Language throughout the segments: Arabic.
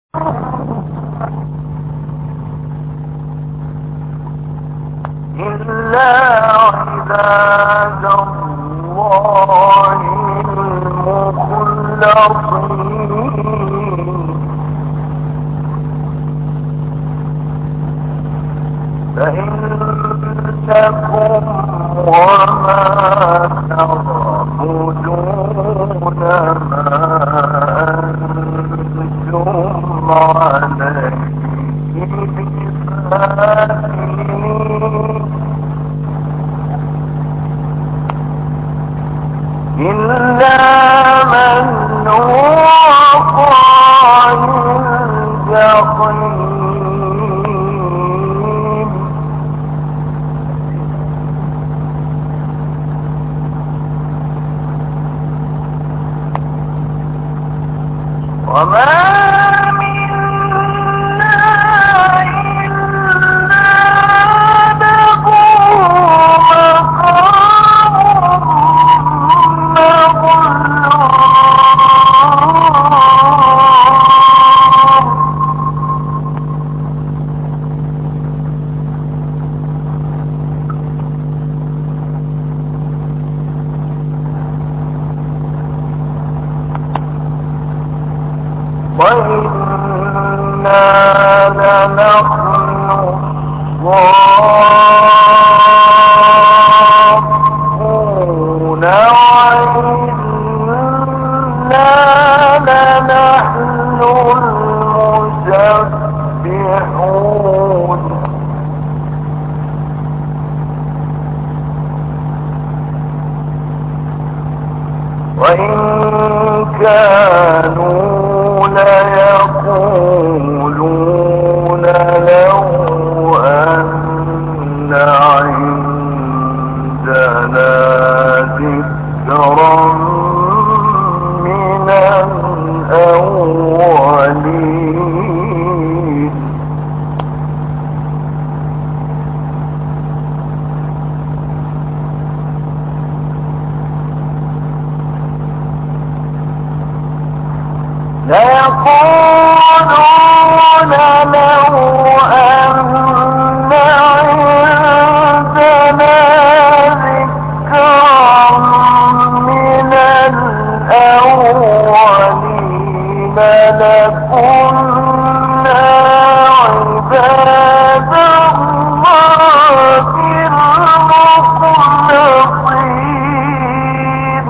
إلا عباد الله المخلصين فإنكم وما تعبدون ما أنتم عليه بفاتنين إلا من هو قائل الجحيم وما وإنا لنحن الصافون وإنا لنحن المسبحون وإن كانوا ليقولون لو أن عندنا ذكرا من الأولين ليقولون لو أن عندنا ذكرا من الأولين لكنا عباد الله المخلصين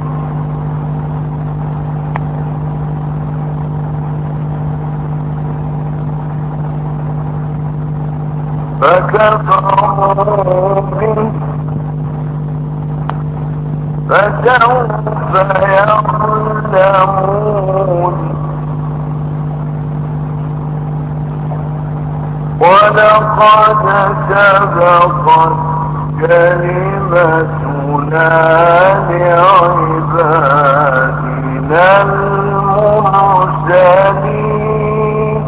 فكفروا به فسوف يعلمون ولقد سبقت كلمتنا لعبادنا المرسلين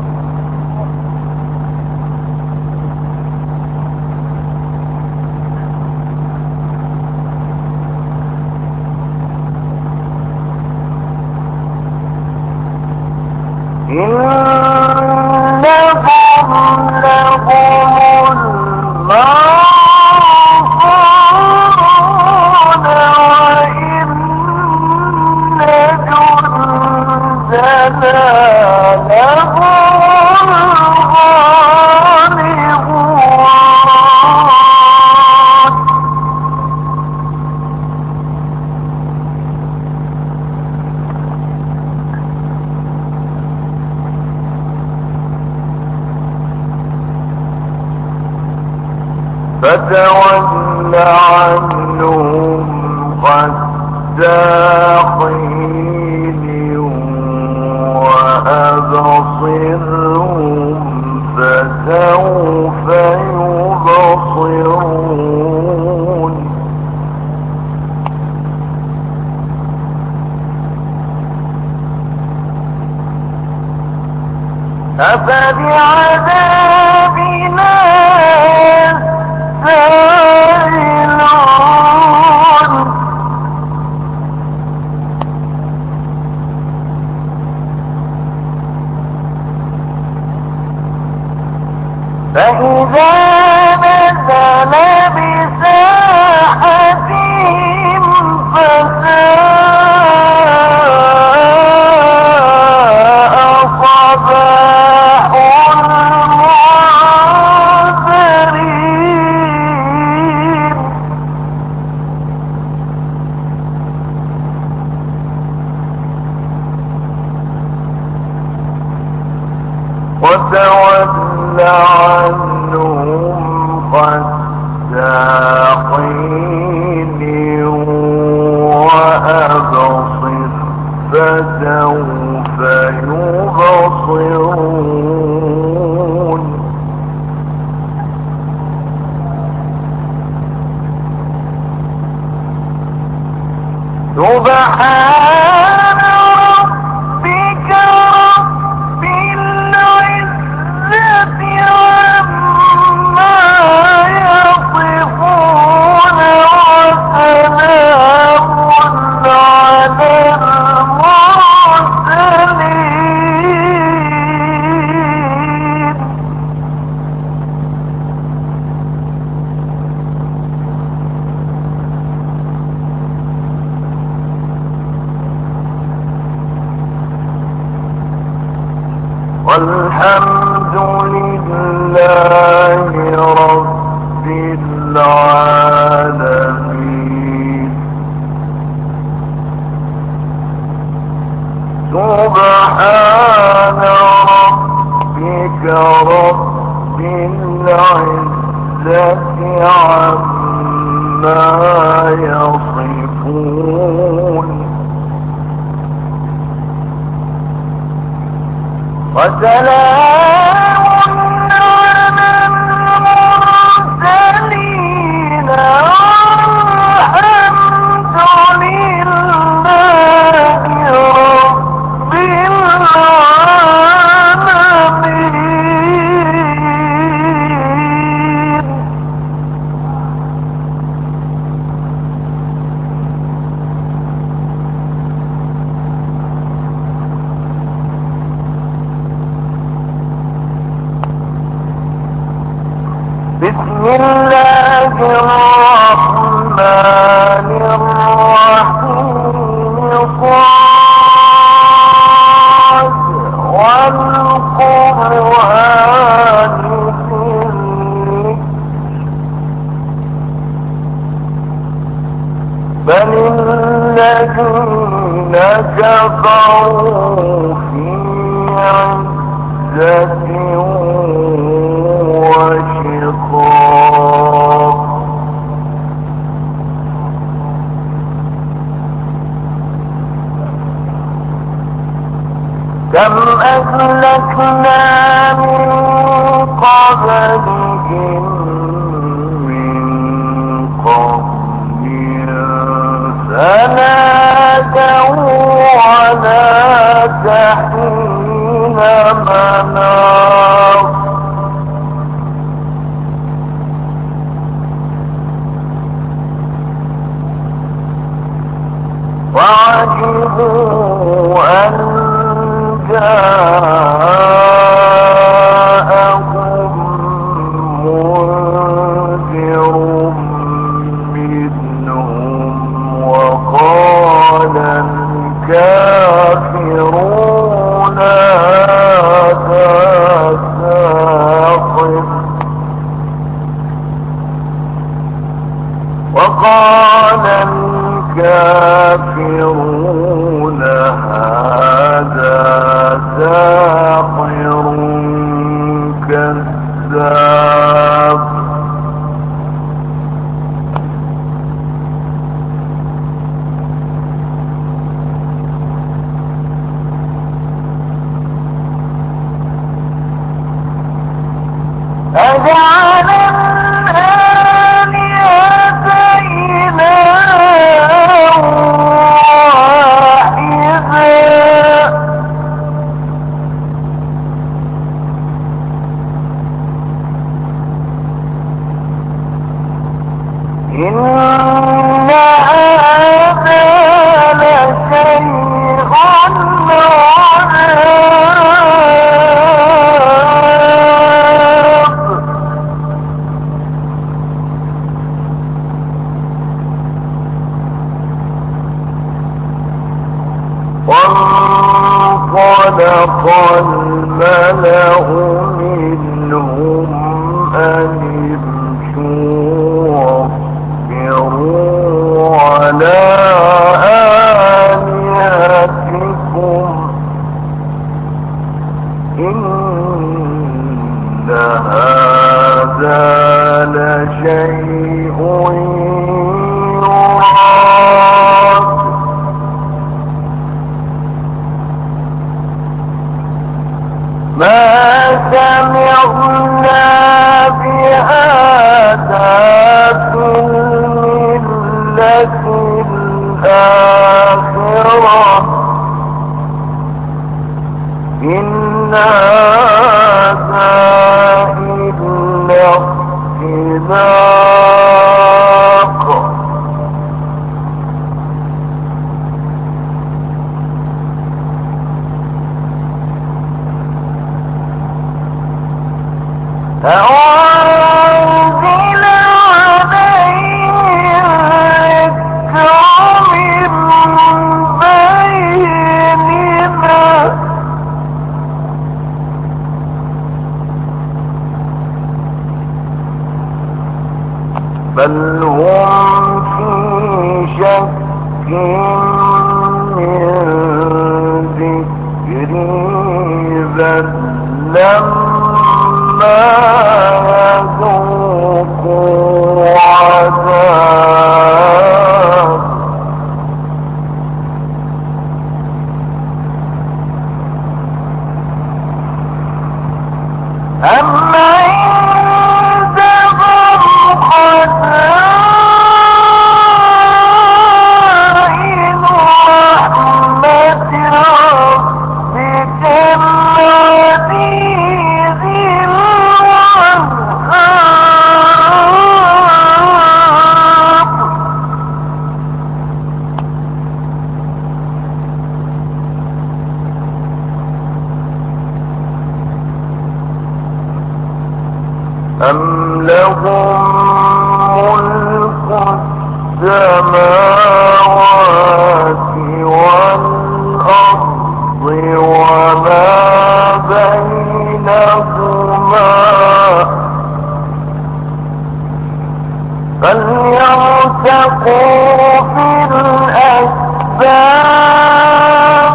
إنهم لهم المنصورون وإن جندنا لهم الغالبون فتول عنهم حتى حين وأبصرهم فسوف يبصرون أفبعذابنا يستعجلون فإذا نزل بساحتهم فساء صباح المنذرين. وتول عنهم حتى حين وأبصر فسوف يبصرون. سبحان ربك رب العزة عما يصفون وسلام على المرسلين. والحمد لله رب العالمين. سبحان ربك رب العزة عما يصفون وسلام على المرسلين والحمد لله رب العالمين. بسم الله الرحمن الرحيم. صاد والقرآن بل الذين كفروا في عزة وشقاق. كم أهلكنا من قبلهم من قرن فنادوا على حين مناص. وعجبوا أن جاءهم منذر منهم وقال الكافرون هذا ساحر. وقال الكافرون هذا ساحر كذاب. أجعل الآلهة إلها واحدا إن هذا لشيء عجاب. الملأ منهم أن امشوا واصبروا على آلهتكم إن هذا لشيء يراد ما سمعنا بهذا في الملة الآخرة إن هذا إلا اختلاق أنزل عليه الذكر من بيننا بل هم في شك من ذكري بل لما يذوقوا عذاب أم عندهم خزائن رحمة ربك العزيز الوهاب أم لهم ملك السماوات والأرض وما بينهما فليرتقوا في الأسباب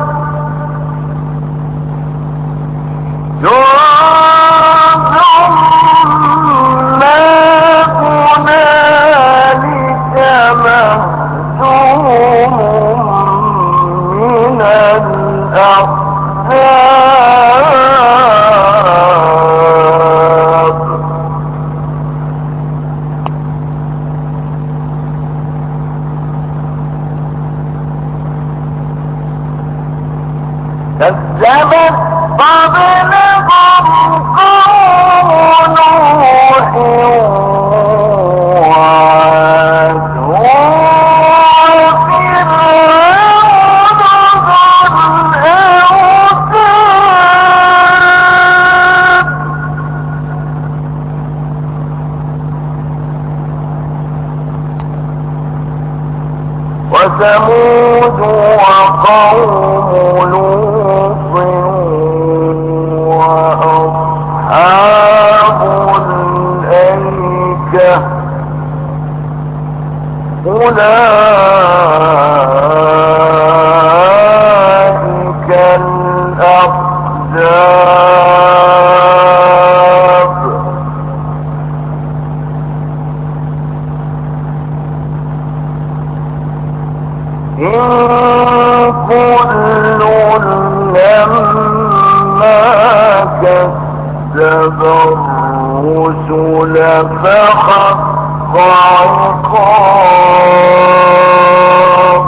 كذبت قبلهم قوم نوح وعاد وفرعون ذو الأوتاد وثمود وقوم لوط وأصحاب الأيكة أولئك الأحزاب إن كل لما كذب الرسل فحق عقاب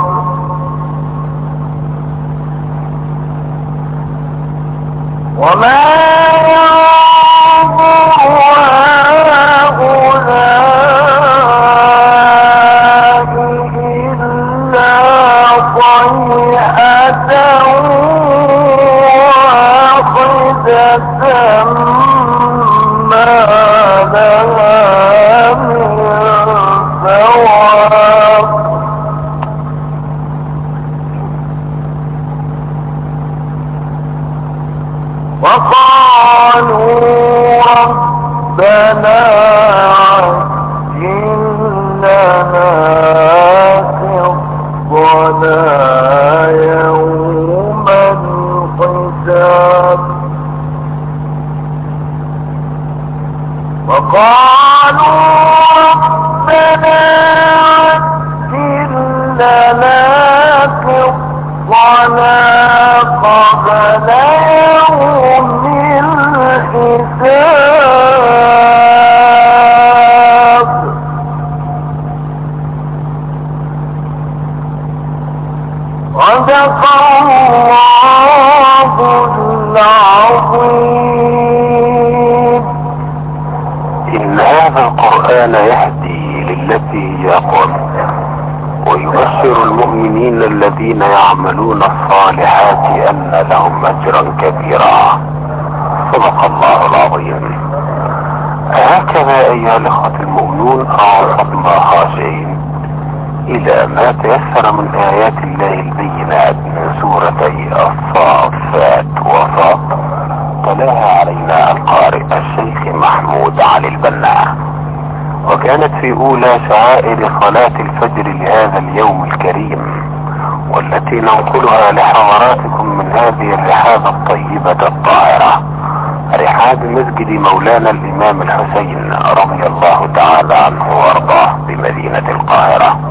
وما وقالوا ربنا عجل لنا قسطنا يوم الحساب وقالوا ربنا عجل لنا قسطنا قبل يوم الحساب صدق الله العظيم. إن هذا القرآن يهدي للتي هي أقوم ويبشر المؤمنين الذين يعملون الصالحات أن لهم أجرا كبيرا. صدق الله العظيم. هكذا أيها الأخوة المؤمنون أعرضنا خاشعين إلى ما تيسر من آيات الله البينات من سورتي الصافات وصاد تلاها علينا القارئ الشيخ محمود علي البنا، وكانت في أولى شعائر صلاة الفجر لهذا اليوم الكريم، والتي ننقلها لحضراتكم من هذه الرحاب الطيبة الطاهرة، رحاب مسجد مولانا الإمام الحسين رضي الله تعالى عنه وارضاه بمدينة القاهرة.